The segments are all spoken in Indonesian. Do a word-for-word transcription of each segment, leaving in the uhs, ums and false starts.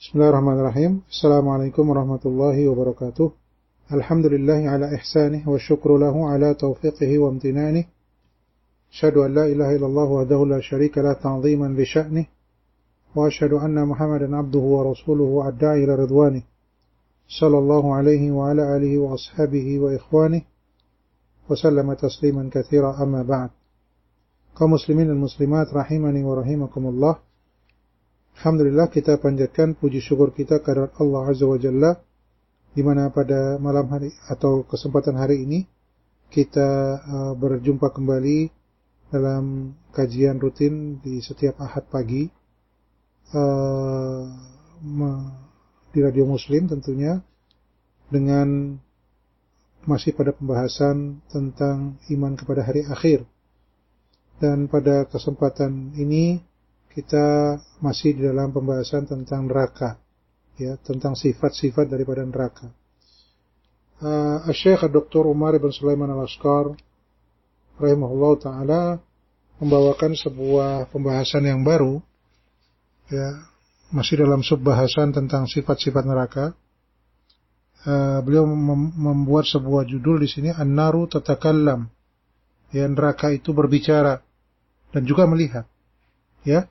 Bismillahirrahmanirrahim. Assalamualaikum warahmatullahi wabarakatuh. Alhamdulillahi ala ihsanih wa syukru lahu ala taufiqihi wa amtinanih. Asyhadu an la ilaha illallah wahdahu la syarika lah ta'ziman li sya'nih. Wa asyhadu anna Muhammadan abduhu wa rasuluhu wa adda'i ila ridwanih. Sallallahu alaihi wa ala alihi wa ashabihi wa ikhwanih. Wa sallama tasliman katsira amma ba'd. Kaum muslimin dan muslimat rahimani wa rahimakumullah. Alhamdulillah, kita panjatkan puji syukur kita kepada Allah Azza wa Jalla, di mana pada malam hari atau kesempatan hari ini kita uh, berjumpa kembali dalam kajian rutin di setiap Ahad pagi uh, di Radio Muslim tentunya, dengan masih pada pembahasan tentang iman kepada hari akhir. Dan pada kesempatan ini kita masih di dalam pembahasan tentang neraka, ya, tentang sifat-sifat daripada neraka. Uh, Syekh Doktor Umar bin Sulaiman Al-Ashqar rahimahullah taala membawakan sebuah pembahasan yang baru, ya, masih dalam subbahasan tentang sifat-sifat neraka. Uh, beliau mem- membuat sebuah judul di sini, An-Naru Tatakallam, ya, neraka itu berbicara dan juga melihat, ya.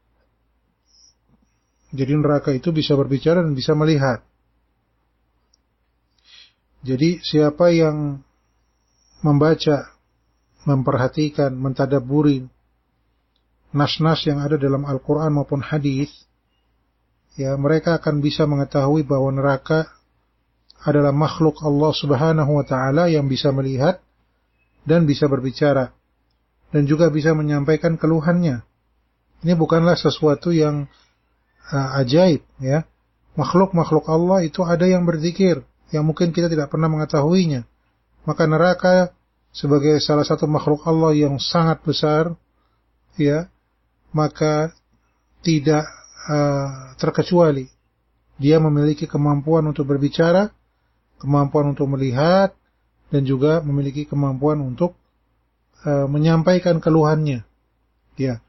Jadi neraka itu bisa berbicara dan bisa melihat. Jadi siapa yang membaca, memperhatikan, mentadabburi nas-nas yang ada dalam Al-Quran maupun hadis, ya, mereka akan bisa mengetahui bahwa neraka adalah makhluk Allah Subhanahu wa taala yang bisa melihat dan bisa berbicara dan juga bisa menyampaikan keluhannya. Ini bukanlah sesuatu yang Uh, ajaib, ya. Makhluk-makhluk Allah itu ada yang berzikir, yang mungkin kita tidak pernah mengetahuinya. Maka neraka sebagai salah satu makhluk Allah yang sangat besar, ya, maka tidak uh, terkecuali dia memiliki kemampuan untuk berbicara, kemampuan untuk melihat, dan juga memiliki kemampuan untuk uh, menyampaikan keluhannya, ya.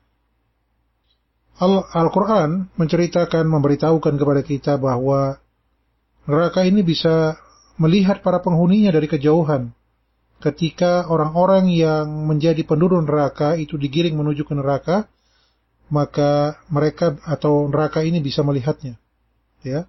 Al-Quran menceritakan, memberitahukan kepada kita bahwa neraka ini bisa melihat para penghuninya dari kejauhan. Ketika orang-orang yang menjadi penduduk neraka itu digiring menuju ke neraka, maka mereka atau neraka ini bisa melihatnya, ya.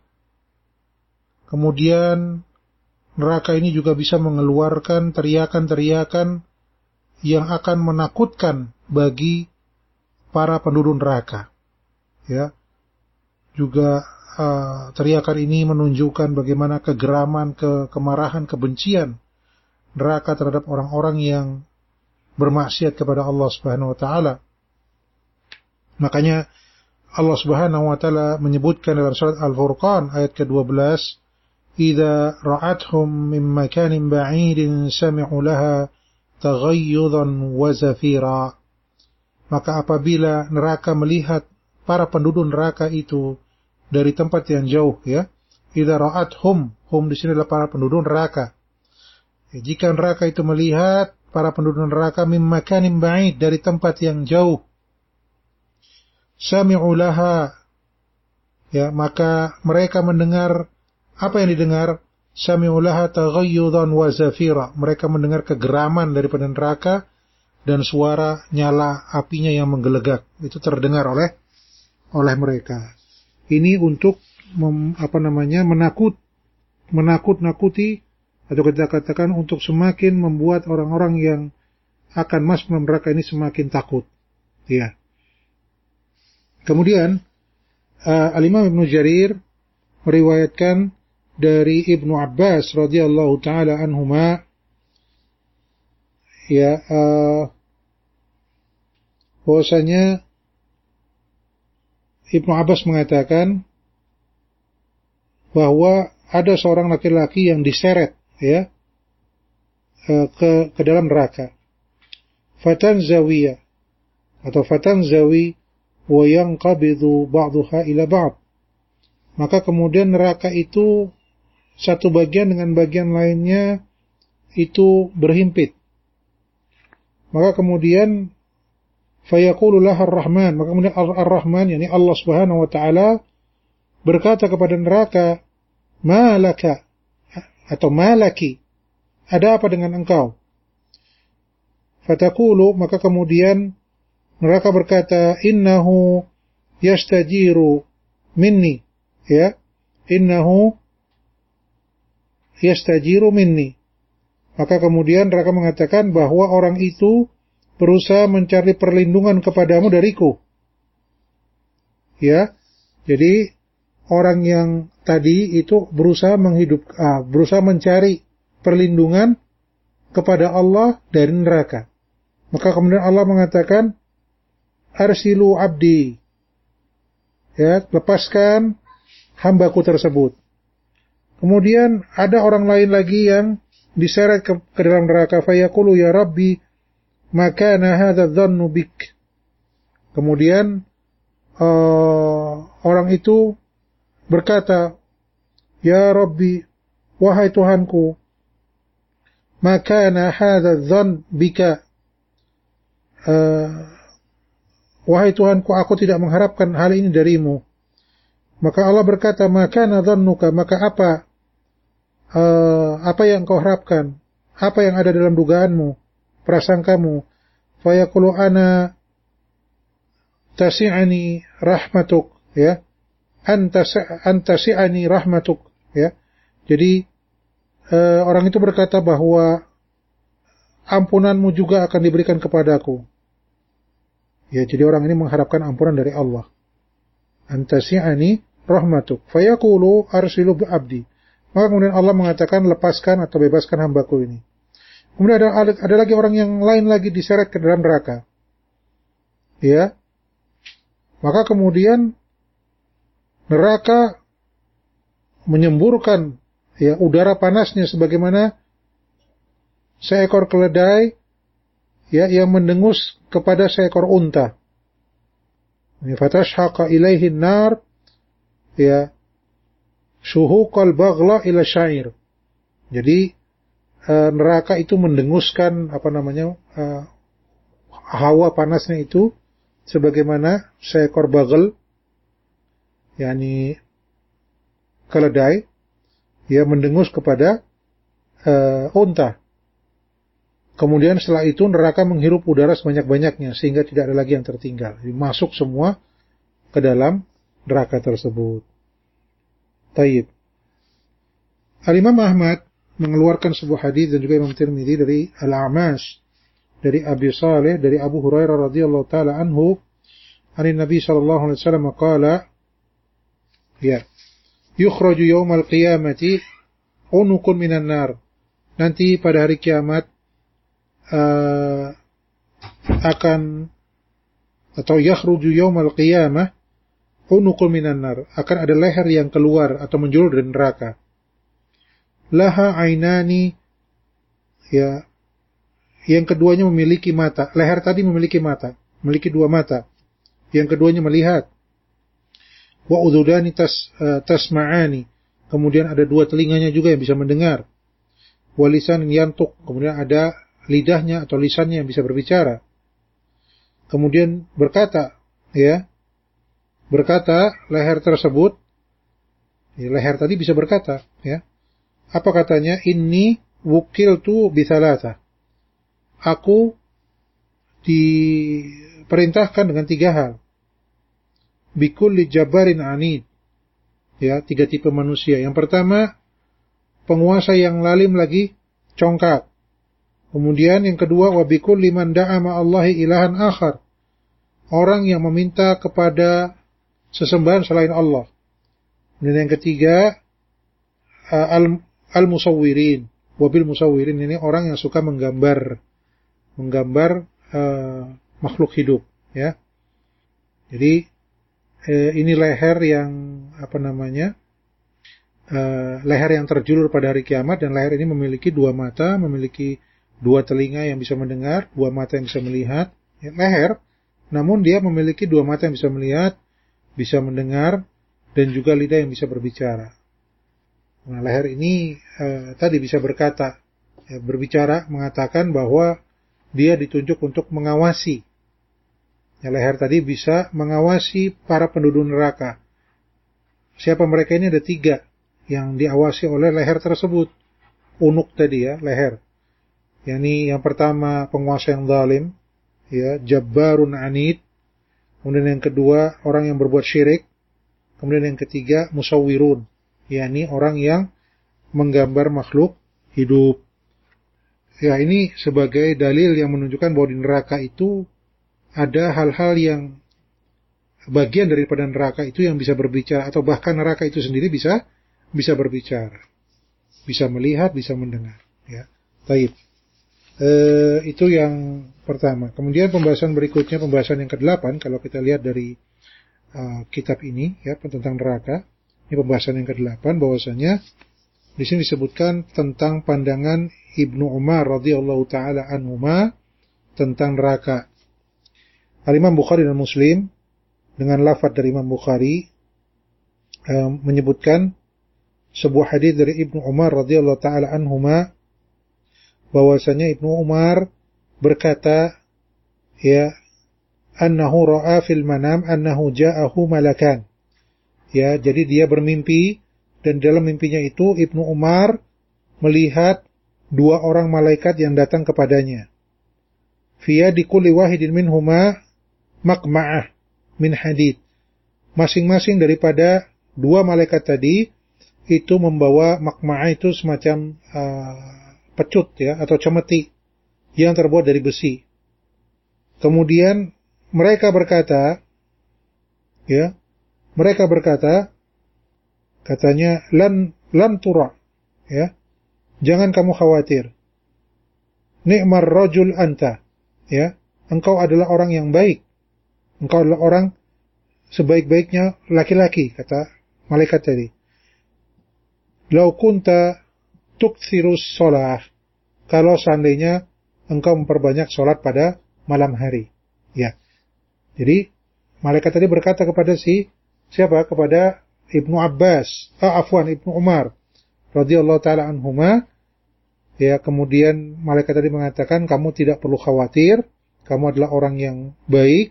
Kemudian neraka ini juga bisa mengeluarkan teriakan-teriakan yang akan menakutkan bagi para penduduk neraka. Ya, juga uh, teriakan ini menunjukkan bagaimana kegeraman, ke kemarahan, kebencian neraka terhadap orang-orang yang bermaksiat kepada Allah Subhanahu wa taala. Makanya Allah Subhanahu wa taala menyebutkan dalam surat Al-Furqan ayat kedua belas, "Idza ra'athum min makanin ba'idin sami'u laha taghayyudan wa zafira." Maka apabila neraka melihat para penduduk neraka itu dari tempat yang jauh, ya. Idza ra'athum, hum di sini adalah para penduduk neraka. Ya, jika neraka itu melihat para penduduk neraka mim makanin ba'id, dari tempat yang jauh, sami'u laha, ya, maka mereka mendengar apa yang didengar, sami'u laha taghayyudan wa zafira, mereka mendengar kegeraman daripada neraka dan suara nyala apinya yang menggelegak, itu terdengar oleh oleh mereka. Ini untuk mem, apa namanya menakut menakut-nakuti, atau kita katakan untuk semakin membuat orang-orang yang akan masuk ke neraka ini semakin takut, ya. Kemudian uh, Al-Imam Ibnu Jarir meriwayatkan dari Ibnu Abbas radhiyallahu taala anhuma, ya, uh, bahwasanya Ibnu Abbas mengatakan bahwa ada seorang laki-laki yang diseret, ya, ke ke dalam neraka. Fatan zawiyah atau fatan zawi wa yanqabidu ba'daha ila ba'd. Maka kemudian neraka itu satu bagian dengan bagian lainnya itu berhimpit. Maka kemudian fayaqulu laha ar-Rahman, maka kemudian Ar-Rahman, yakni Allah Subhanahu wa taala, berkata kepada neraka, malaka atau malaki, ada apa dengan engkau? Fatakulu, maka kemudian neraka berkata, innahu yastajiru minni, ya, innahu yastajiru minni. Maka kemudian neraka mengatakan bahwa orang itu berusaha mencari perlindungan kepadamu dariku. Ya, jadi orang yang tadi itu berusaha menghidup, ah, berusaha mencari perlindungan kepada Allah dari neraka. Maka kemudian Allah mengatakan, arsilu abdi, ya, lepaskan hambaku tersebut. Kemudian ada orang lain lagi yang diseret ke, ke dalam neraka. Fayaqulu ya Rabbi, makana hadha dhannu bik. Kemudian uh, orang itu berkata, ya Rabbi, wahai Tuhanku, makana hadha dhann bika. Uh, wahai Tuhanku, aku tidak mengharapkan hal ini darimu. Maka Allah berkata, makana dhannuka, maka apa uh, apa yang kau harapkan, apa yang ada dalam dugaanmu, prasangkamu. Fayaqulu ana tasi'ani rahmatuk, ya, antasi'ani rahmatuk, ya. Jadi uh, orang itu berkata bahwa ampunanmu juga akan diberikan kepadaku. Ya, jadi orang ini mengharapkan ampunan dari Allah. Antasi'ani rahmatuk. Fayaqulu arsilu abdi. Maka kemudian Allah mengatakan, lepaskan atau bebaskan hambaku ini. Kemudian ada, ada lagi orang yang lain lagi diseret ke dalam neraka. Ya. Maka kemudian neraka menyemburkan, ya, udara panasnya sebagaimana seekor keledai, ya, yang mendengus kepada seekor unta. Fatashhaqa ilaihi an-nar, ya, syuhuqal baghla ila syair. Jadi uh, neraka itu mendenguskan apa namanya uh, hawa panasnya itu sebagaimana seekor baghl, yakni keledai, ya, mendengus kepada uh, unta. Kemudian setelah itu neraka menghirup udara sebanyak-banyaknya sehingga tidak ada lagi yang tertinggal. Jadi masuk semua ke dalam neraka tersebut. Taib. Al-Imam Ahmad mengeluarkan sebuah hadis dan juga Imam Tirmidzi dari Al-A'mash, dari Abi Saleh, dari Abu Hurairah radhiyallahu taala anhu, dari Nabi sallallahu alaihi wasallam qala, ya, yukhraju yaumal qiyamati unukun minan nar. Nanti pada hari kiamat Uh, akan atau yakhruju yaumal qiyamah unukun minan nar, akan ada leher yang keluar atau menjulur dari neraka. Laha ainani, ya, yang keduanya memiliki mata. Leher tadi memiliki mata, memiliki dua mata. Yang keduanya melihat. Wa udhudani tas, uh, tasma'ani, kemudian ada dua telinganya juga yang bisa mendengar. Wa lisanin yantuk, kemudian ada lidahnya atau lisannya yang bisa berbicara. Kemudian berkata, ya, berkata leher tersebut, ya, leher tadi bisa berkata, ya, apa katanya? Inni wukiltu bithalatha, aku diperintahkan dengan tiga hal. Bikulli jabbarin anid, ya, tiga tipe manusia. Yang pertama, penguasa yang lalim lagi congkak. Kemudian yang kedua, wabikul liman da'a ma'allahi ilahan akhar, orang yang meminta kepada sesembahan selain Allah. Dan yang ketiga, al-musawwirin, wabil musawwirin, ini orang yang suka menggambar, menggambar uh, makhluk hidup, ya. Jadi uh, ini leher yang apa namanya, uh, leher yang terjulur pada hari kiamat, dan leher ini memiliki dua mata, memiliki dua telinga yang bisa mendengar, dua mata yang bisa melihat, ya, leher, namun dia memiliki dua mata yang bisa melihat, bisa mendengar, dan juga lidah yang bisa berbicara. Nah, leher ini eh, tadi bisa berkata, ya, berbicara, mengatakan bahwa dia ditunjuk untuk mengawasi. Ya, leher tadi bisa mengawasi para penduduk neraka, siapa mereka ini? Ada tiga yang diawasi oleh leher tersebut. Unuk tadi ya, leher. Yani yang pertama penguasa yang zalim, ya, jabbarun anid. Kemudian yang kedua orang yang berbuat syirik. Kemudian yang ketiga musawwirun, yakni orang yang menggambar makhluk hidup. Ya, ini sebagai dalil yang menunjukkan bahwa di neraka itu ada hal-hal yang bagian daripada neraka itu yang bisa berbicara, atau bahkan neraka itu sendiri bisa bisa berbicara, bisa melihat, bisa mendengar. Ya, baik. E, itu yang pertama. Kemudian pembahasan berikutnya, pembahasan yang kedelapan, kalau kita lihat dari uh, kitab ini, ya, tentang neraka. Ini pembahasan yang kedelapan, bahwasanya di sini disebutkan tentang pandangan Ibnu Umar radhiyallahu taala anhuma tentang neraka. Al-Imam Bukhari dan Muslim dengan lafaz dari Imam Bukhari um, menyebutkan sebuah hadis dari Ibnu Umar radhiyallahu taala anhuma, bahwasanya Ibnu Umar berkata, ya, annahu ra'a fil manam annahu ja'ahu malakan. Ya, jadi dia bermimpi, dan dalam mimpinya itu Ibnu Umar melihat dua orang malaikat yang datang kepadanya. Fiya di kulli wahidin minhuma maqma'ah min hadid. Masing-masing daripada dua malaikat tadi itu membawa maqma'ah, itu semacam uh, pecut, ya, atau cemeti yang terbuat dari besi. Kemudian mereka berkata, ya, mereka berkata, katanya, lan lan tura, ya, jangan kamu khawatir. Ni'mar rajul anta, ya, engkau adalah orang yang baik. Engkau adalah orang sebaik-baiknya laki-laki, kata malaikat tadi. Lau kunta tukthirus sholah, kalau seandainya engkau memperbanyak sholat pada malam hari. Ya. Jadi malaikat tadi berkata kepada si siapa? Kepada Ibnu Abbas, ah, afwan Ibnu Umar radhiyallahu taala anhuma. Ya, kemudian malaikat tadi mengatakan, kamu tidak perlu khawatir, kamu adalah orang yang baik.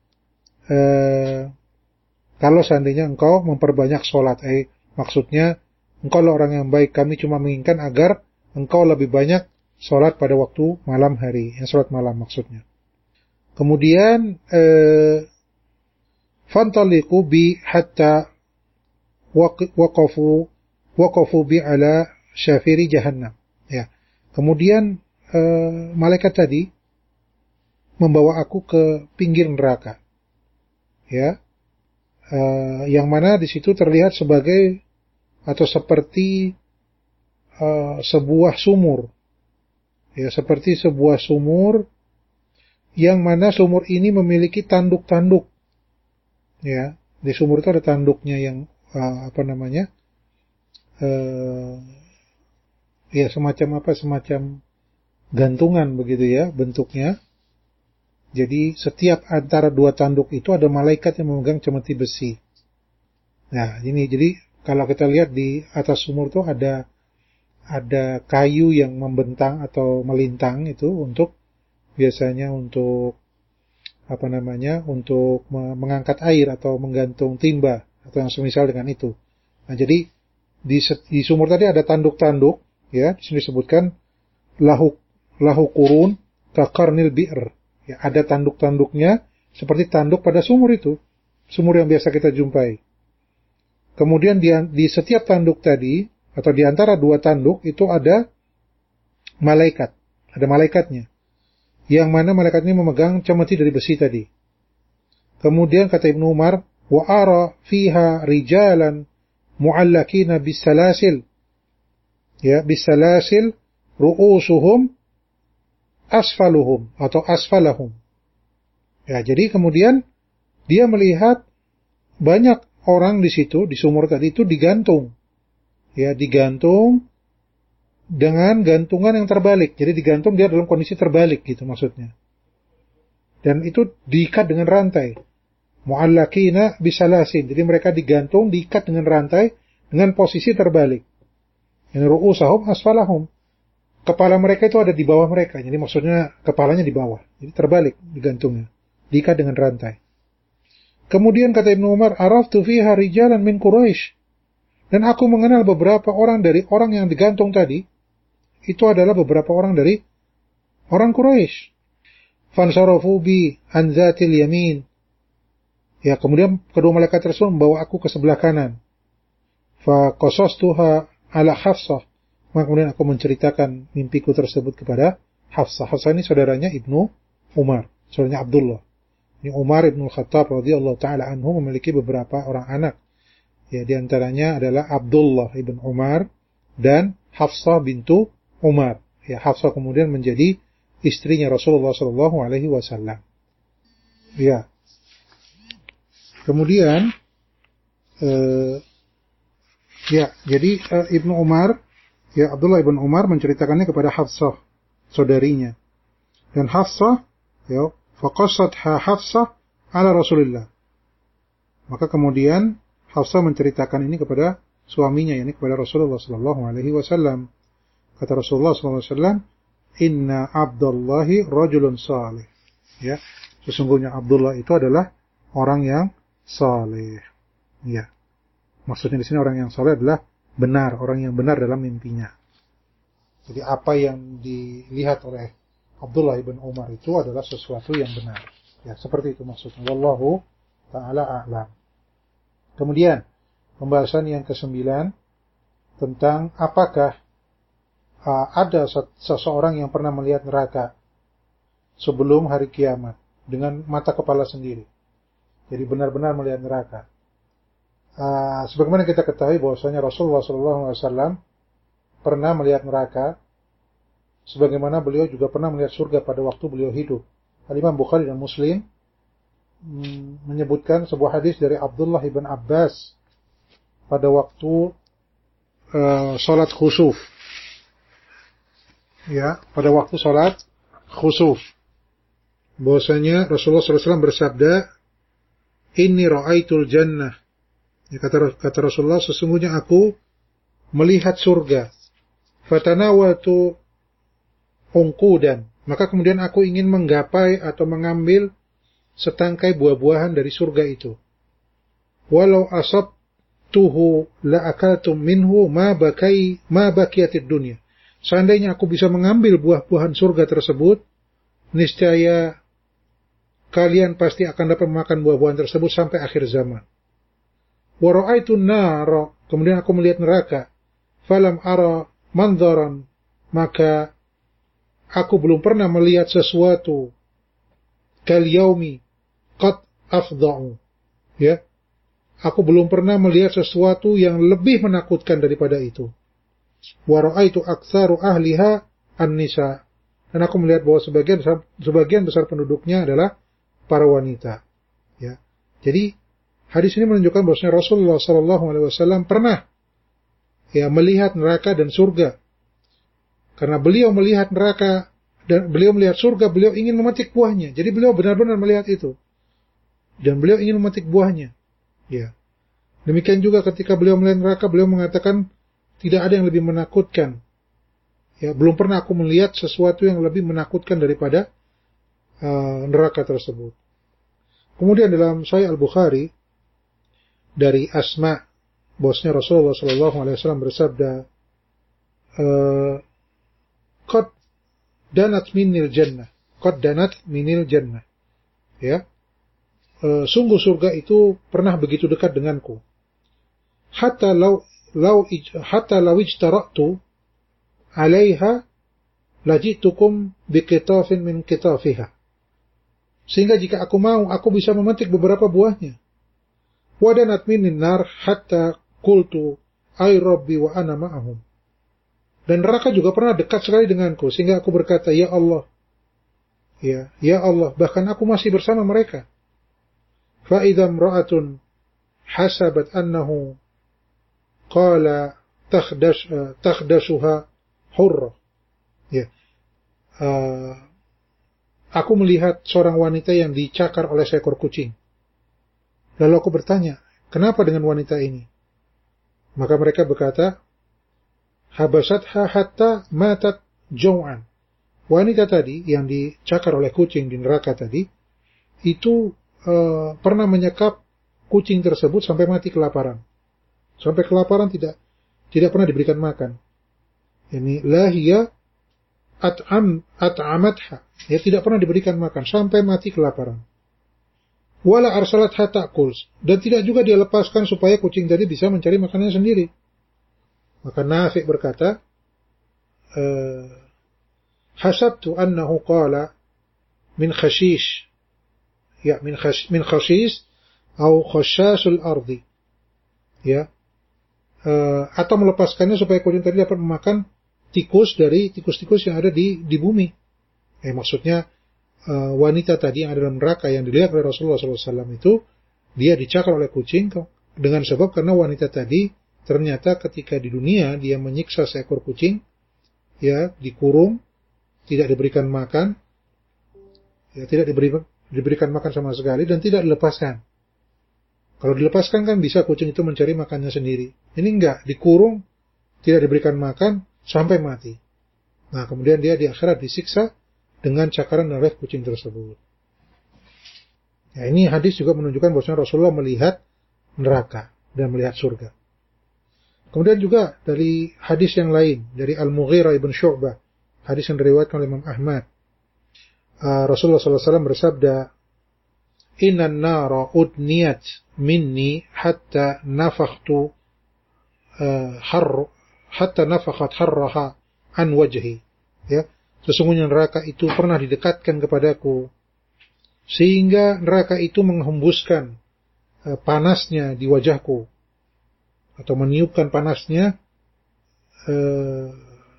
Eh, kalau seandainya engkau memperbanyak sholat, eh maksudnya engkau adalah orang yang baik, kami cuma menginginkan agar engkau lebih banyak sholat pada waktu malam hari, yang sholat malam maksudnya. Kemudian eh, fantaliqu bi hatta waqafu waqafu bi ala syafiri jahannam. Ya. Kemudian eh, malaikat tadi membawa aku ke pinggir neraka. Ya. Eh, yang mana di situ terlihat sebagai atau seperti uh, sebuah sumur, ya, seperti sebuah sumur yang mana sumur ini memiliki tanduk-tanduk, ya, di sumur itu ada tanduknya yang uh, apa namanya, uh, ya semacam apa, semacam gantungan begitu ya bentuknya. Jadi setiap antara dua tanduk itu ada malaikat yang memegang cemeti besi. Nah ini jadi kalau kita lihat di atas sumur itu ada ada kayu yang membentang atau melintang, itu untuk biasanya untuk apa namanya, untuk mengangkat air atau menggantung timba atau yang semisal dengan itu. Nah, jadi di, di sumur tadi ada tanduk-tanduk, ya, di sini disebutkan lahu lahu qurun ka qarnil bi'r. Ya, ada tanduk-tanduknya seperti tanduk pada sumur itu, sumur yang biasa kita jumpai. Kemudian di, di setiap tanduk tadi, atau di antara dua tanduk, itu ada malaikat. Ada malaikatnya. Yang mana malaikat ini memegang cemeti dari besi tadi. Kemudian kata Ibnu Umar, wa ara fiha rijalan mu'allakina bisalasil. Ya, bisalasil ru'usuhum asfaluhum, atau asfalahum. Ya, jadi kemudian dia melihat banyak orang di situ, di sumur tadi itu digantung. Ya, digantung dengan gantungan yang terbalik. Jadi digantung dia dalam kondisi terbalik gitu maksudnya. Dan itu diikat dengan rantai. Mu'allakina bisalasin. Jadi mereka digantung, diikat dengan rantai dengan posisi terbalik. Yang ru'usahum asfalahum. Kepala mereka itu ada di bawah mereka. Jadi maksudnya kepalanya di bawah. Jadi terbalik digantungnya. Diikat dengan rantai. Kemudian kata Ibnu Umar, araftu fiha rijalan min Quraisy. Dan aku mengenal beberapa orang dari orang yang digantung tadi. Itu adalah beberapa orang dari orang Quraisy. Fansarafu bi an zatil yamin. Ya, kemudian kedua malaikat tersebut membawa aku ke sebelah kanan. Fa qasastuha ala Hafsah. Maka kemudian aku menceritakan mimpiku tersebut kepada Hafsah. Hafsah ini saudaranya Ibnu Umar, saudaranya Abdullah. Ini Umar Ibnu Khattab radhiyallahu taala anhu memiliki beberapa orang anak. Ya, di antaranya adalah Abdullah ibn Umar dan Hafsah bintu Umar. Ya, Hafsah kemudian menjadi istrinya Rasulullah sallallahu alaihi wasallam. Ya. Kemudian eh, ya, jadi eh, Ibnu Umar, ya Abdullah ibn Umar menceritakannya kepada Hafsah, saudarinya. Dan Hafsah, ya, faqassatha Hafsah ala Rasulillah. Maka kemudian Hafsah menceritakan ini kepada suaminya, yakni kepada Rasulullah sallallahu alaihi wasallam. Kata Rasulullah sallallahu alaihi wasallam, "Inna Abdullahi rajulun salih." Ya, sesungguhnya Abdullah itu adalah orang yang saleh. Ya. Maksudnya di sini orang yang saleh adalah benar, orang yang benar dalam mimpinya. Jadi apa yang dilihat oleh Abdullah ibn Umar itu adalah sesuatu yang benar. Ya, seperti itu maksudnya. Wallahu ta'ala a'lam. Kemudian, pembahasan yang kesembilan tentang apakah uh, ada seseorang yang pernah melihat neraka sebelum hari kiamat dengan mata kepala sendiri. Jadi benar-benar melihat neraka. Uh, sebagaimana kita ketahui bahwasanya Rasulullah shallallahu alaihi wasallam pernah melihat neraka, sebagaimana beliau juga pernah melihat surga pada waktu beliau hidup. Al-Imam Bukhari dan Muslim mm, menyebutkan sebuah hadis dari Abdullah ibn Abbas pada waktu uh, salat khusuf. Ya, pada waktu salat khusuf. Bahwasanya Rasulullah shallallahu alaihi wasallam bersabda, "Inni ra'aitul jannah." Ya, kata, kata Rasulullah, sesungguhnya aku melihat surga. Fatanawatu unqudan. Maka kemudian aku ingin menggapai atau mengambil setangkai buah-buahan dari surga itu. Walau asabtuhu la'akaltum minhu ma bakai ma bakiyatid dunya. Seandainya aku bisa mengambil buah-buahan surga tersebut, niscaya kalian pasti akan dapat memakan buah-buahan tersebut sampai akhir zaman. Wa ra'aitun nar, kemudian aku melihat neraka. Falam ara manzaran, maka aku belum pernah melihat sesuatu kal yaumi qad afda'u. Ya. Aku belum pernah melihat sesuatu yang lebih menakutkan daripada itu. Wa ra'aitu aktsaru ahliha an-nisa. Dan aku melihat bahwa sebagian besar, sebagian besar penduduknya adalah para wanita. Ya. Jadi hadis ini menunjukkan bahwa Rasulullah sallallahu alaihi wasallam pernah ya melihat neraka dan surga. Karena beliau melihat neraka dan beliau melihat surga, beliau ingin memetik buahnya. Jadi beliau benar-benar melihat itu. Dan beliau ingin memetik buahnya. Ya. Demikian juga ketika beliau melihat neraka, beliau mengatakan tidak ada yang lebih menakutkan. Ya, belum pernah aku melihat sesuatu yang lebih menakutkan daripada uh, neraka tersebut. Kemudian dalam Sahih Al-Bukhari dari Asma, bosnya Rasulullah sallallahu alaihi wasallam bersabda, uh, Qad danat minil jannah. Qad danat minil jannah. Ya. E, sungguh surga itu pernah begitu dekat denganku. Hatta law law hatta law ijtara'tu 'alaiha lajitukum biqitafin min qitafiha. Sehingga jika aku mau, aku bisa memetik beberapa buahnya. Wa danat minin nar hatta qultu ay rabbi wa ana ma'ahum. Dan neraka juga pernah dekat sekali denganku, sehingga aku berkata, Ya Allah, ya, ya Allah, bahkan aku masih bersama mereka. فَإِذَا امْرَأَةٌ حَسَبَتْ أَنَّهُ قَالَ تَخْدَشْ تَخْدَشُهَا حُرَّةٌ. Ya, uh, aku melihat seorang wanita yang dicakar oleh seekor kucing. Lalu aku bertanya, kenapa dengan wanita ini? Maka mereka berkata, habasatha hatta matat jau'an. Wanita tadi yang dicakar oleh kucing di neraka tadi itu uh, pernah menyekap kucing tersebut sampai mati kelaparan. Sampai kelaparan tidak tidak pernah diberikan makan. Ini la hiya at'am at'amatha. Ya, tidak pernah diberikan makan sampai mati kelaparan. Wala arsalatha ta'kul, dan tidak juga dia lepaskan supaya kucing tadi bisa mencari makanannya sendiri. Maka Nafi' berkata, uh, hasabtu annahu qala min khashish, ya min khash min khashish atau khashasul ardi, ya, uh, atau melepaskannya supaya kucing tadi dapat memakan tikus dari tikus-tikus yang ada di di bumi. Eh maksudnya uh, wanita tadi yang ada dalam neraka yang dilihat oleh Rasulullah shallallahu alaihi wasallam itu, dia dicakar oleh kucing dengan sebab karena wanita tadi ternyata ketika di dunia dia menyiksa seekor kucing, ya, dikurung, tidak diberikan makan, ya, tidak diberi, diberikan makan sama sekali, dan tidak dilepaskan. Kalau dilepaskan kan bisa kucing itu mencari makannya sendiri. Ini enggak, dikurung, tidak diberikan makan, sampai mati. Nah, kemudian dia di akhirat disiksa dengan cakaran oleh kucing tersebut. Ya, ini hadis juga menunjukkan bahwasanya Rasulullah melihat neraka dan melihat surga. Kemudian juga dari hadis yang lain, dari Al-Mughirah ibn Syu'bah, hadis yang diriwayatkan oleh Imam Ahmad. Uh, Rasulullah shallallahu alaihi wasallam bersabda, Innan nara udniyat minni hatta nafakhtu uh, har hatta nafakhat harraha an wajhi. Ya, sesungguhnya neraka itu pernah didekatkan kepadaku sehingga neraka itu menghembuskan uh, panasnya di wajahku, atau meniupkan panasnya, uh,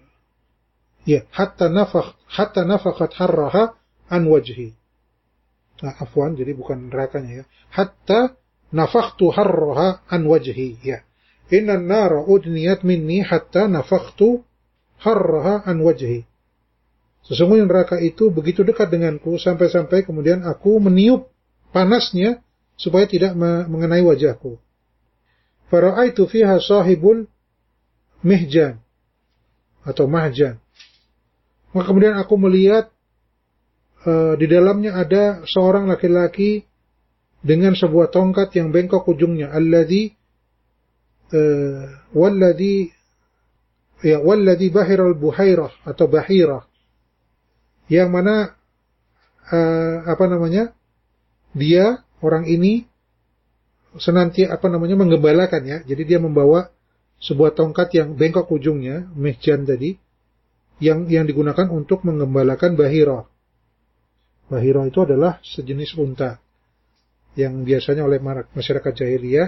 ya, hatta nafakh hatta nafakhat harraha an wajhi. Nah, afwan, jadi bukan nerakanya, ya. Hatta nafakhtu harraha an wajhi, ya. Innan nara udniyat minni hatta nafakhtu harraha an wajhi. Sesungguhnya neraka itu begitu dekat denganku sampai-sampai kemudian aku meniup panasnya supaya tidak mengenai wajahku. Fara'aitu fiha sahibul mihjan atau mahjan. Maka kemudian aku melihat uh, di dalamnya ada seorang laki-laki dengan sebuah tongkat yang bengkok ujungnya. Alladhi uh, walladhi ya walladhi bahiral buhairah atau bahirah. Yang mana uh, apa namanya? Dia orang ini senantiasa apa namanya menggembalakan, ya. Jadi dia membawa sebuah tongkat yang bengkok ujungnya, mihjan tadi, yang yang digunakan untuk menggembalakan bahira. Bahira itu adalah sejenis unta yang biasanya oleh masyarakat jahiliyah,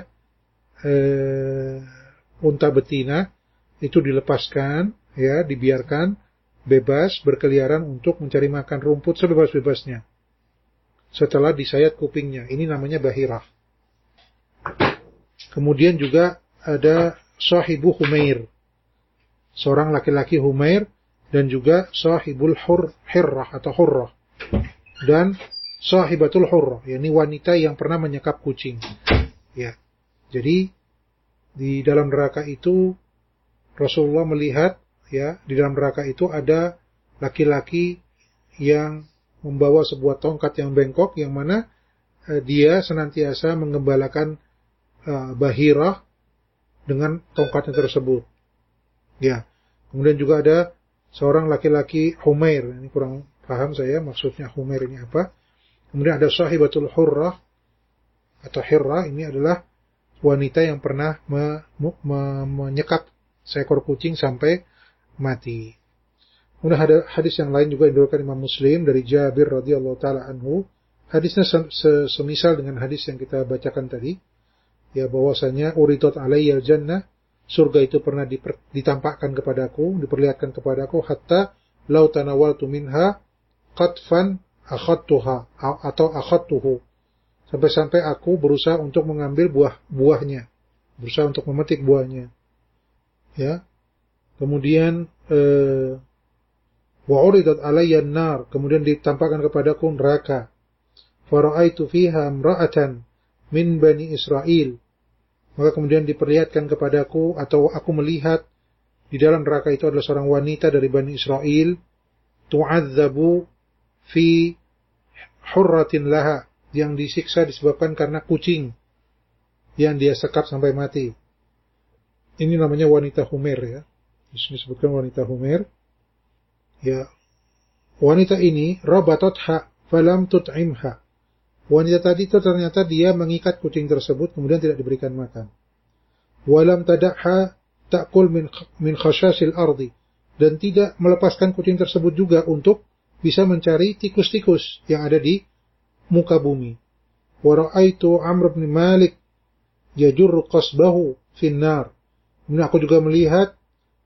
eh, unta betina itu dilepaskan, ya, dibiarkan bebas berkeliaran untuk mencari makan rumput sebebas-bebasnya. Setelah disayat kupingnya, ini namanya bahirah. Kemudian juga ada sahibu Humair, seorang laki-laki Humair, dan juga sahibul hur hirrah atau hurrah, dan sahibatul hurrah, yakni wanita yang pernah menyekap kucing. Ya, jadi di dalam neraka itu Rasulullah melihat, ya, di dalam neraka itu ada laki-laki yang membawa sebuah tongkat yang bengkok, yang mana eh, dia senantiasa menggembalakan eh, bahirah dengan tongkatnya tersebut. Ya, kemudian juga ada seorang laki-laki Humair, ini kurang paham saya maksudnya Humair ini apa. Kemudian ada sahibatul hurrah atau hirrah, ini adalah wanita yang pernah me, me, menyekap seekor kucing sampai mati. Kemudian ada hadis yang lain juga yang diriwayatkan Imam Muslim dari Jabir radhiyallahu taala anhu. Hadisnya semisal dengan hadis yang kita bacakan tadi, ya, bahwasanya uridat alayya jannah, surga itu pernah diper, ditampakkan kepadaku, diperlihatkan kepadaku, hatta law tanawaltu minha qatfan akhadtuha atau akhadtuhu, sampai-sampai aku berusaha untuk mengambil buah-buahnya, berusaha untuk memetik buahnya, ya. Kemudian eh, wa uridat alayya an-nar, kemudian ditampakkan kepadaku neraka. Fara'aitu fiha imra'atan min bani Israel, maka kemudian diperlihatkan kepadaku atau aku melihat di dalam neraka itu adalah seorang wanita dari Bani Israel, tu'adzabu fi hurratin laha, yang disiksa disebabkan karena kucing yang dia sekap sampai mati. Ini namanya wanita Humair ya. Di sini disebutkan wanita Humair. Ya. Wanita ini rabatatha falam tut'imha. Wanita tadi itu ternyata dia mengikat kucing tersebut kemudian tidak diberikan makan. Walam tada'ha ta'kul min min khashasil ardi, dan tidak melepaskan kucing tersebut juga untuk bisa mencari tikus-tikus yang ada di muka bumi. Wa ra'aitu Amr bin Malik yajurru qasbahu finnar. Ini aku juga melihat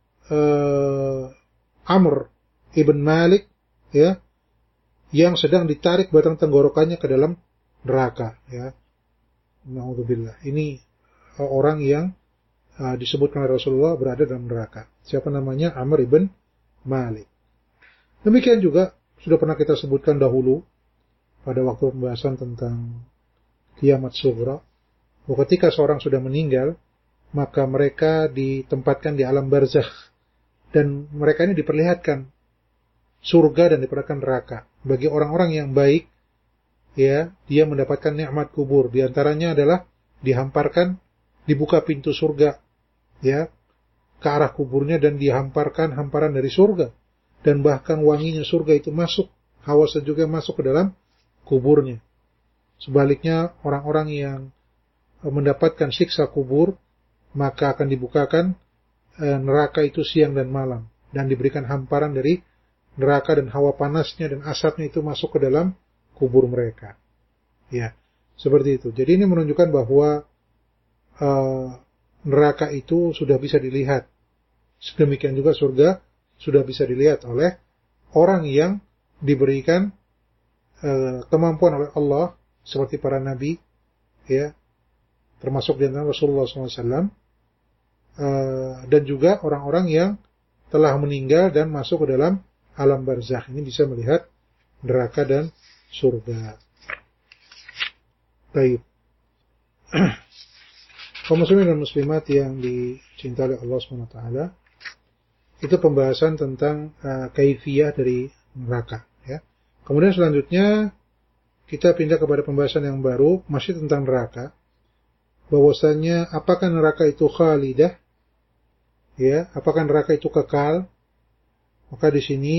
uh, Amr ibn Malik ya, yang sedang ditarik batang tenggorokannya ke dalam neraka ya. Na'udzubillah. Ini orang yang uh, disebutkan oleh Rasulullah berada dalam neraka. Siapa namanya? Amr ibn Malik. Demikian juga sudah pernah kita sebutkan dahulu pada waktu pembahasan tentang kiamat sughra, bahwa ketika seorang sudah meninggal, maka mereka ditempatkan di alam barzakh dan mereka ini diperlihatkan surga dan diperlihatkan neraka. Bagi orang-orang yang baik, ya, dia mendapatkan nikmat kubur. Di antaranya adalah dihamparkan, dibuka pintu surga, ya, ke arah kuburnya dan dihamparkan hamparan dari surga. Dan bahkan wanginya surga itu masuk, hawa sejuk masuk ke dalam kuburnya. Sebaliknya, orang-orang yang mendapatkan siksa kubur, maka akan dibukakan e, neraka itu siang dan malam. Dan diberikan hamparan dari neraka dan hawa panasnya dan asapnya itu masuk ke dalam kubur mereka. Ya, seperti itu. Jadi ini menunjukkan bahwa uh, neraka itu sudah bisa dilihat. Sedemikian juga surga sudah bisa dilihat oleh orang yang diberikan uh, kemampuan oleh Allah seperti para nabi, ya, termasuk di antara Rasulullah shallallahu alaihi wasallam, uh, dan juga orang-orang yang telah meninggal dan masuk ke dalam alam barzakh. Ini bisa melihat neraka dan surga. Baik. Kaum muslimin dan muslimat yang dicintai oleh Allah subhanahu wa taala, itu pembahasan tentang uh, kaifiyah dari neraka, ya. Kemudian selanjutnya kita pindah kepada pembahasan yang baru, masih tentang neraka. Bahwasanya apakah neraka itu khalidah? Ya, apakah neraka itu kekal? Maka di sini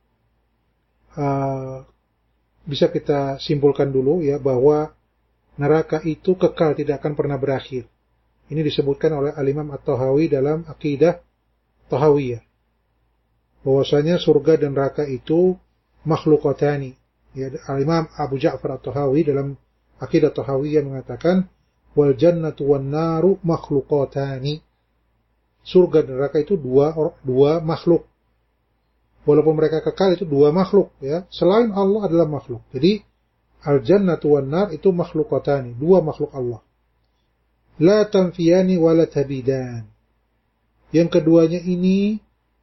uh, bisa kita simpulkan dulu ya bahwa neraka itu kekal, tidak akan pernah berakhir. Ini disebutkan oleh Al-Imam At-Tahawi dalam Aqidah Tahawiyah. Bahwasanya surga dan neraka itu makhlukatani. Ya, Al-Imam Abu Ja'far At-Tahawi dalam Aqidah Tahawiyah mengatakan wal jannatu wan naru makhlukatani. Surga dan neraka itu dua dua makhluk. Walaupun mereka kekal itu dua makhluk ya. Selain Allah adalah makhluk. Jadi al-jannatu wan nar itu makhlukatani, dua makhluk Allah. La tanfiyani wa la tabidan. Yang keduanya ini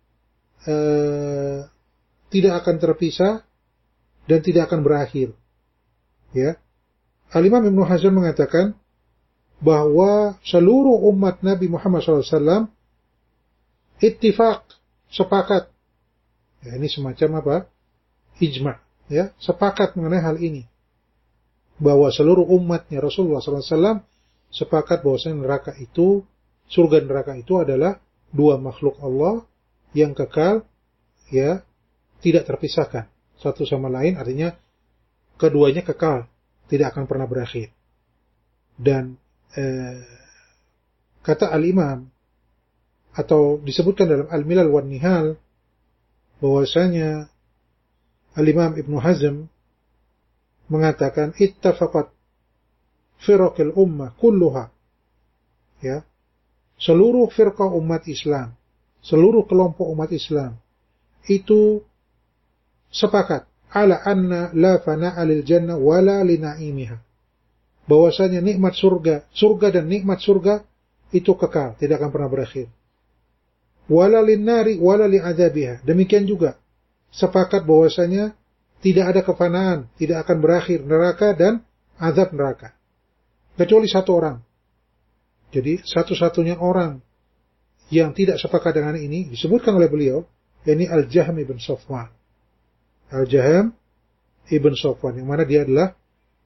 uh, tidak akan terpisah dan tidak akan berakhir. Ya. Al-Imam Ibnu Hazm mengatakan bahwa seluruh umat Nabi Muhammad shallallahu alaihi wasallam ittifaq, sepakat. Ya, ini semacam apa? Ijma', ya, sepakat mengenai hal ini. Bahwa seluruh umatnya Rasulullah shallallahu alaihi wasallam sepakat bahwasanya neraka itu, surga dan neraka itu adalah dua makhluk Allah yang kekal, ya, tidak terpisahkan satu sama lain, artinya keduanya kekal, tidak akan pernah berakhir. Dan eh, kata Al-Imam atau disebutkan dalam Al-Milal wan Nihal bahwasanya Al-Imam Ibnu Hazm mengatakan ittafaqat firqul ummah kulluha, ya, seluruh firqah umat Islam, seluruh kelompok umat Islam itu sepakat ala anna la fana'a lil jannah wala li na'imiha, bahwasanya nikmat surga, surga dan nikmat surga itu kekal, tidak akan pernah berakhir. Wala lin nari wala li adzabiha, demikian juga sepakat bahwasanya tidak ada kefanaan, tidak akan berakhir neraka dan azab neraka. Kecuali satu orang. Jadi satu-satunya orang yang tidak sepakat dengan ini disebutkan oleh beliau, yakni Al-Jahm ibn Safwan. Al-Jahm ibn Safwan, yang mana dia adalah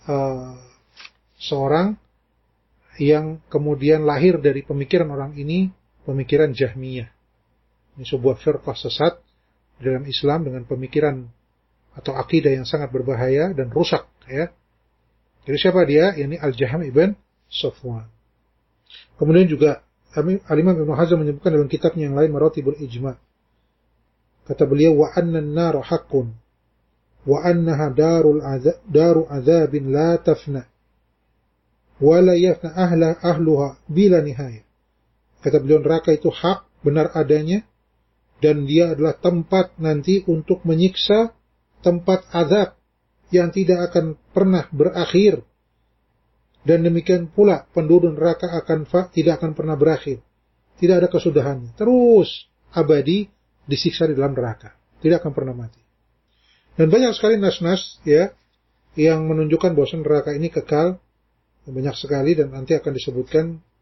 uh, seorang yang kemudian lahir dari pemikiran orang ini, pemikiran Jahmiyah. Ini sebuah firqah sesat dalam Islam dengan pemikiran atau akidah yang sangat berbahaya dan rusak, ya. Jadi siapa dia? Ini Al-Jahm ibn Safwan. Kemudian juga Al-Imam Ibnu Hazm menyebutkan dalam kitabnya yang lain Maratibul Ijma'. Kata beliau, wa anna an-nar haqqun wa annaha darul azab, daru azabin la tafna wa la yafna ahla ahluha bila nihayah. Kata beliau, neraka itu hak, benar adanya, dan dia adalah tempat nanti untuk menyiksa, tempat azab yang tidak akan pernah berakhir. Dan demikian pula penduduk neraka akan tidak akan pernah berakhir. Tidak ada kesudahannya. Terus abadi disiksa di dalam neraka. Tidak akan pernah mati. Dan banyak sekali nas-nas, ya, yang menunjukkan bahwa neraka ini kekal. Banyak sekali, dan nanti akan disebutkan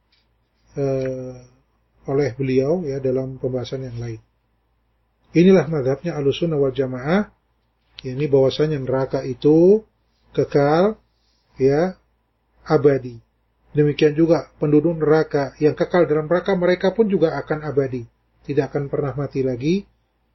uh, oleh beliau, ya, dalam pembahasan yang lain. Inilah mazhabnya Ahlussunnah wal Jamaah. Ini bahwasanya neraka itu kekal, ya, abadi. Demikian juga penduduk neraka yang kekal dalam neraka, mereka pun juga akan abadi, tidak akan pernah mati lagi,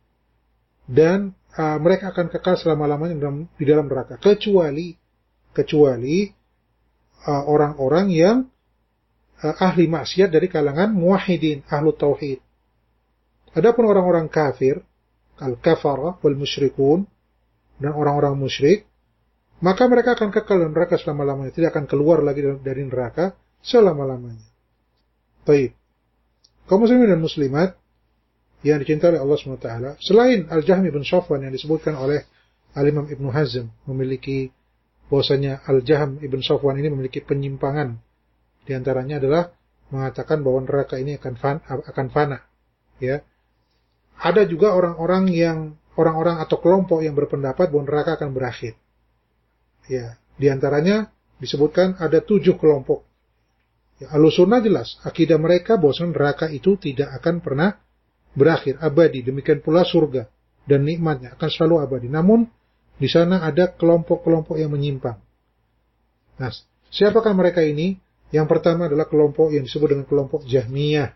dan uh, mereka akan kekal selama-lamanya dalam, di dalam neraka, kecuali kecuali uh, orang-orang yang uh, ahli maksiat dari kalangan muwahhidin, ahlu tauhid. Adapun orang-orang kafir, al-kafarah wal musyrikun, dan orang-orang musyrik, maka mereka akan kekal dalam neraka selama-lamanya, tidak akan keluar lagi dari neraka selama-lamanya. Baik. Kaum muslimin dan muslimat yang dicintai oleh Allah subhanahu wa taala, selain Al-Jahm ibn Safwan yang disebutkan oleh Al-Imam Ibnu Hazm, memiliki bahwasanya Al-Jahm ibn Safwan ini memiliki penyimpangan. Di antaranya adalah mengatakan bahwa neraka ini akan fana, akan fana, ya. Ada juga orang-orang yang orang-orang atau kelompok yang berpendapat bahwa neraka akan berakhir. Ya, di antaranya disebutkan ada tujuh kelompok. Ya, Ahlussunnah jelas, akidah mereka bahwa neraka itu tidak akan pernah berakhir, abadi. Demikian pula surga dan nikmatnya akan selalu abadi. Namun di sana ada kelompok-kelompok yang menyimpang. Nah, siapakah mereka ini? Yang pertama adalah kelompok yang disebut dengan kelompok Jahmiyah.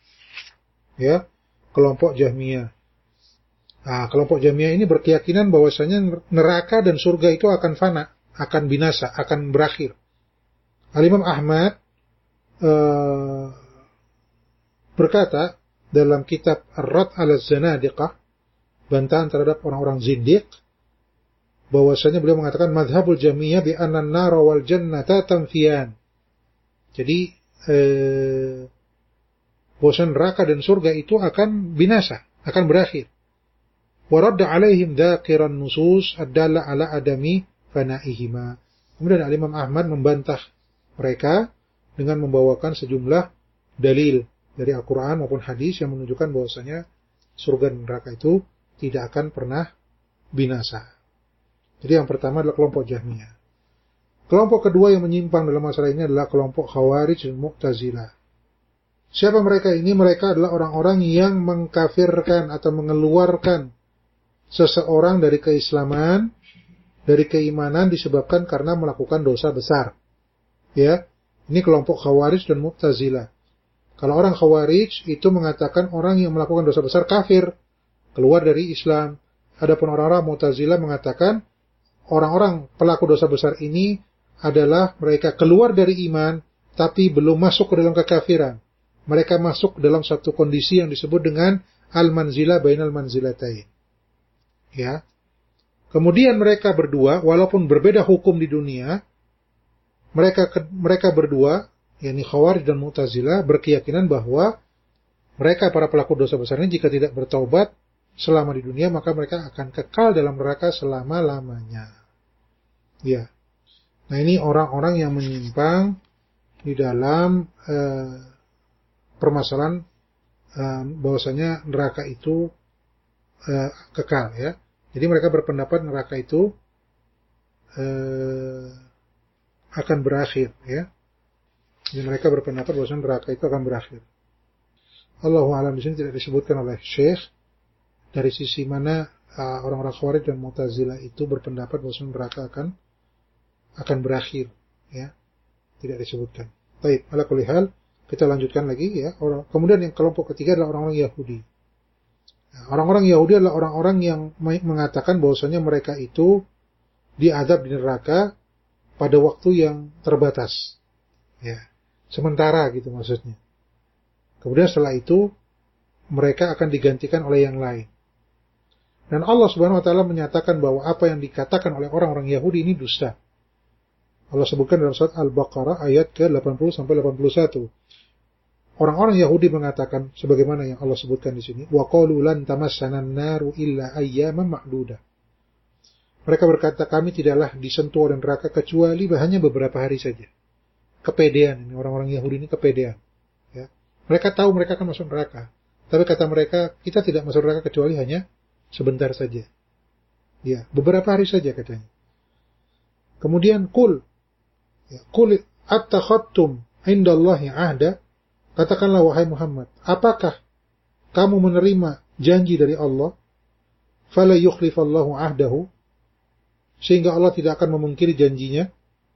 Ya, kelompok Jahmiyah. Nah, kelompok Jahmiyah ini berkeyakinan bahwasanya neraka dan surga itu akan fana, akan binasa, akan berakhir. Al-Imam Ahmad uh, berkata dalam kitab Ar-Rad al-Zanadiqah, bantahan terhadap orang-orang zindiq, bahwasanya beliau mengatakan madhabul Jahmiyah bi anna an-nara wal jannata tanfiyan. Jadi eh, bahwasanya neraka dan surga itu akan binasa, akan berakhir. Wa radda alaihim dzakiran nusus ad-dalla ala adami fanaihima. Kemudian Al-Imam Ahmad membantah mereka dengan membawakan sejumlah dalil dari Al-Quran maupun hadis yang menunjukkan bahwasanya surga dan neraka itu tidak akan pernah binasa. Jadi yang pertama adalah kelompok Jahmiyah. Kelompok kedua yang menyimpang dalam masalah ini adalah kelompok Khawarij dan Mu'tazilah. Siapa mereka ini? Mereka adalah orang-orang yang mengkafirkan atau mengeluarkan seseorang dari keislaman, dari keimanan disebabkan karena melakukan dosa besar. Ya, ini kelompok Khawarij dan Mu'tazilah. Kalau orang Khawarij itu mengatakan orang yang melakukan dosa besar kafir, keluar dari Islam. Adapun orang-orang Mu'tazilah mengatakan orang-orang pelaku dosa besar ini adalah mereka keluar dari iman tapi belum masuk ke dalam kekafiran. Mereka masuk dalam satu kondisi yang disebut dengan al-manzilah bainal manzilatain. Ya. Kemudian mereka berdua, walaupun berbeda hukum di dunia, mereka mereka berdua, yakni Khawarij dan Mu'tazilah, berkeyakinan bahwa mereka para pelaku dosa besar ini jika tidak bertaubat selama di dunia, maka mereka akan kekal dalam neraka selama-lamanya. Ya. Nah, ini orang-orang yang menyimpang di dalam eh, permasalahan eh, bahwasanya neraka itu eh, kekal, ya. Jadi mereka berpendapat neraka itu eh, akan berakhir, ya. Jadi mereka berpendapat bahwasanya neraka itu akan berakhir. Allahu a'lam, di sini tidak disebutkan oleh Syekh dari sisi mana uh, orang-orang Khawarij dan Mu'tazilah itu berpendapat bahwasanya neraka akan akan berakhir, ya. Tidak disebutkan. Baik, ala kulli hal, kita lanjutkan lagi ya. Orang, kemudian yang kelompok ketiga adalah orang-orang Yahudi. Nah, orang-orang Yahudi adalah orang-orang yang mengatakan bahwasanya mereka itu diazab di neraka pada waktu yang terbatas. Ya, sementara gitu maksudnya. Kemudian setelah itu mereka akan digantikan oleh yang lain. Dan Allah Subhanahu wa taala menyatakan bahwa apa yang dikatakan oleh orang-orang Yahudi ini dusta. Allah sebutkan dalam surat Al-Baqarah ayat ke delapan puluh sampai delapan puluh satu. Orang-orang Yahudi mengatakan sebagaimana yang Allah sebutkan di sini, wa qalu lan tamassana an-naru illa ayyaman ma'dudah. Mereka berkata, kami tidaklah disentuh oleh neraka kecuali hanya beberapa hari saja. Kepedean ini, orang-orang Yahudi ini kepedean. Ya. Mereka tahu mereka akan masuk neraka, tapi kata mereka, kita tidak masuk neraka kecuali hanya sebentar saja. Ya, beberapa hari saja katanya. Kemudian kul Ya, Qul attakhadtum indallahi ahda, katakanlah wahai Muhammad, apakah kamu menerima janji dari Allah? Fala yukhlifallahu ahdahu, sehingga Allah tidak akan memungkiri janjinya.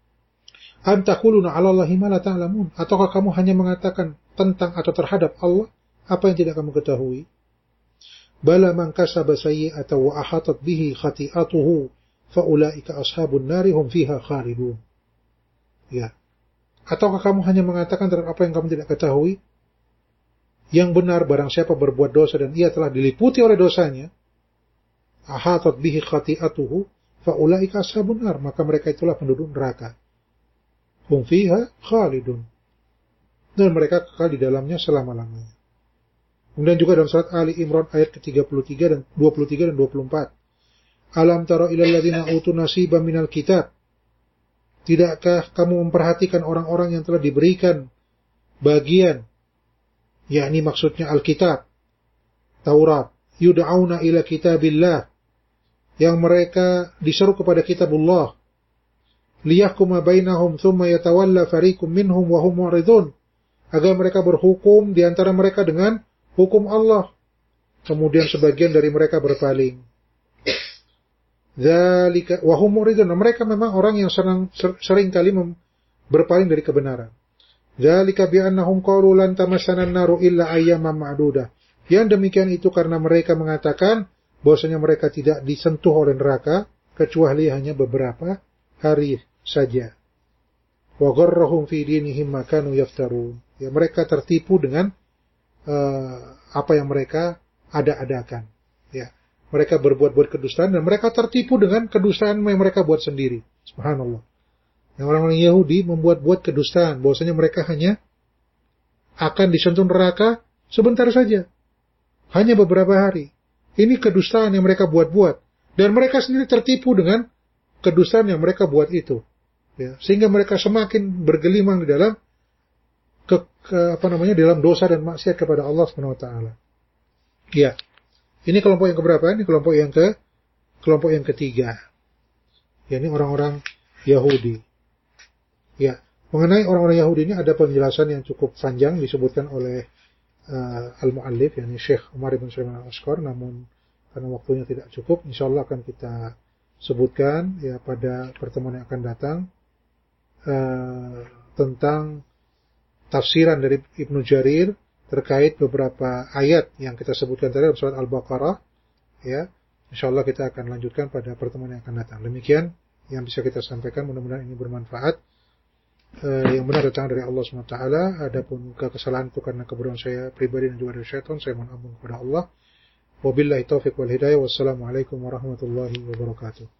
Am taquluna 'ala Allahi ma la ta'lamun, ataukah kamu hanya mengatakan tentang atau terhadap Allah apa yang tidak kamu ketahui? Bala man kasaba sayyi'atan wa ahatat bihi khati'atuhu fa ulaika ashabun nari hum fiha khalidun. Ya. Ataukah kamu hanya mengatakan terhadap apa yang kamu tidak ketahui? Yang benar barang siapa berbuat dosa dan ia telah diliputi oleh dosanya, ahatat bihi khati'atuhu fa ulaika ashabun nar, maka mereka itulah penduduk neraka. Hum fiha khalidun. Dan mereka kekal di dalamnya selama-lamanya. Kemudian juga dalam surat Ali Imran ayat ke tiga puluh tiga dan dua puluh tiga dan dua puluh empat. Alam tara ilal ladzina utu nasiban minal kitab. Tidakkah kamu memperhatikan orang-orang yang telah diberikan bagian, yakni maksudnya Alkitab, Taurat, yud'auna ila kitabillah, yang mereka diseru kepada kitabullah, liyahkuma bainahum thumma yatawalla fariqum minhum wa hum mu'ridun, agar mereka berhukum di antara mereka dengan hukum Allah, kemudian sebagian dari mereka berpaling. Dzalika wa hum muridun, mereka memang orang yang sering, sering kali berpaling dari kebenaran. Dzalika bi annahum qalu lan tamassana an-naru illa ayyaman ma'dudah. Yang demikian itu karena mereka mengatakan bahwasanya mereka tidak disentuh oleh neraka kecuali hanya beberapa hari saja. Wa gharrahum fi dinihim ma kanu yaftarun. Ya, mereka tertipu dengan uh, apa yang mereka ada-adakan. Ya. Mereka berbuat-buat kedustaan dan mereka tertipu dengan kedustaan yang mereka buat sendiri. Subhanallah. Yang orang-orang Yahudi membuat-buat kedustaan, bahwasanya mereka hanya akan disentuh neraka sebentar saja. Hanya beberapa hari. Ini kedustaan yang mereka buat-buat. Dan mereka sendiri tertipu dengan kedustaan yang mereka buat itu. Ya, sehingga mereka semakin bergelimang di dalam ke, ke, apa namanya, dalam dosa dan maksiat kepada Allah Subhanahu wa taala. Ya. Ini kelompok yang keberapa? Ini kelompok yang ke kelompok yang ketiga. Ya, ini orang-orang Yahudi. Ya, mengenai orang-orang Yahudi ini ada penjelasan yang cukup panjang disebutkan oleh uh, al-muallif, yakni Syekh Umar bin Sulaiman al-Ashqar, namun karena waktunya tidak cukup, insyaallah akan kita sebutkan ya pada pertemuan yang akan datang uh, tentang tafsiran dari Ibnu Jarir terkait beberapa ayat yang kita sebutkan tadi dalam surat Al-Baqarah, ya, insyaallah kita akan lanjutkan pada pertemuan yang akan datang. Demikian yang bisa kita sampaikan, mudah-mudahan ini bermanfaat. Uh, yang benar datang dari Allah subhanahu wa taala, adapun kesalahan itu karena kebodohan saya pribadi dan juga dari syaitan, saya mohon ampun kepada Allah. Wabillahi taufiq wal hidayah. Wassalamualaikum warahmatullahi wabarakatuh.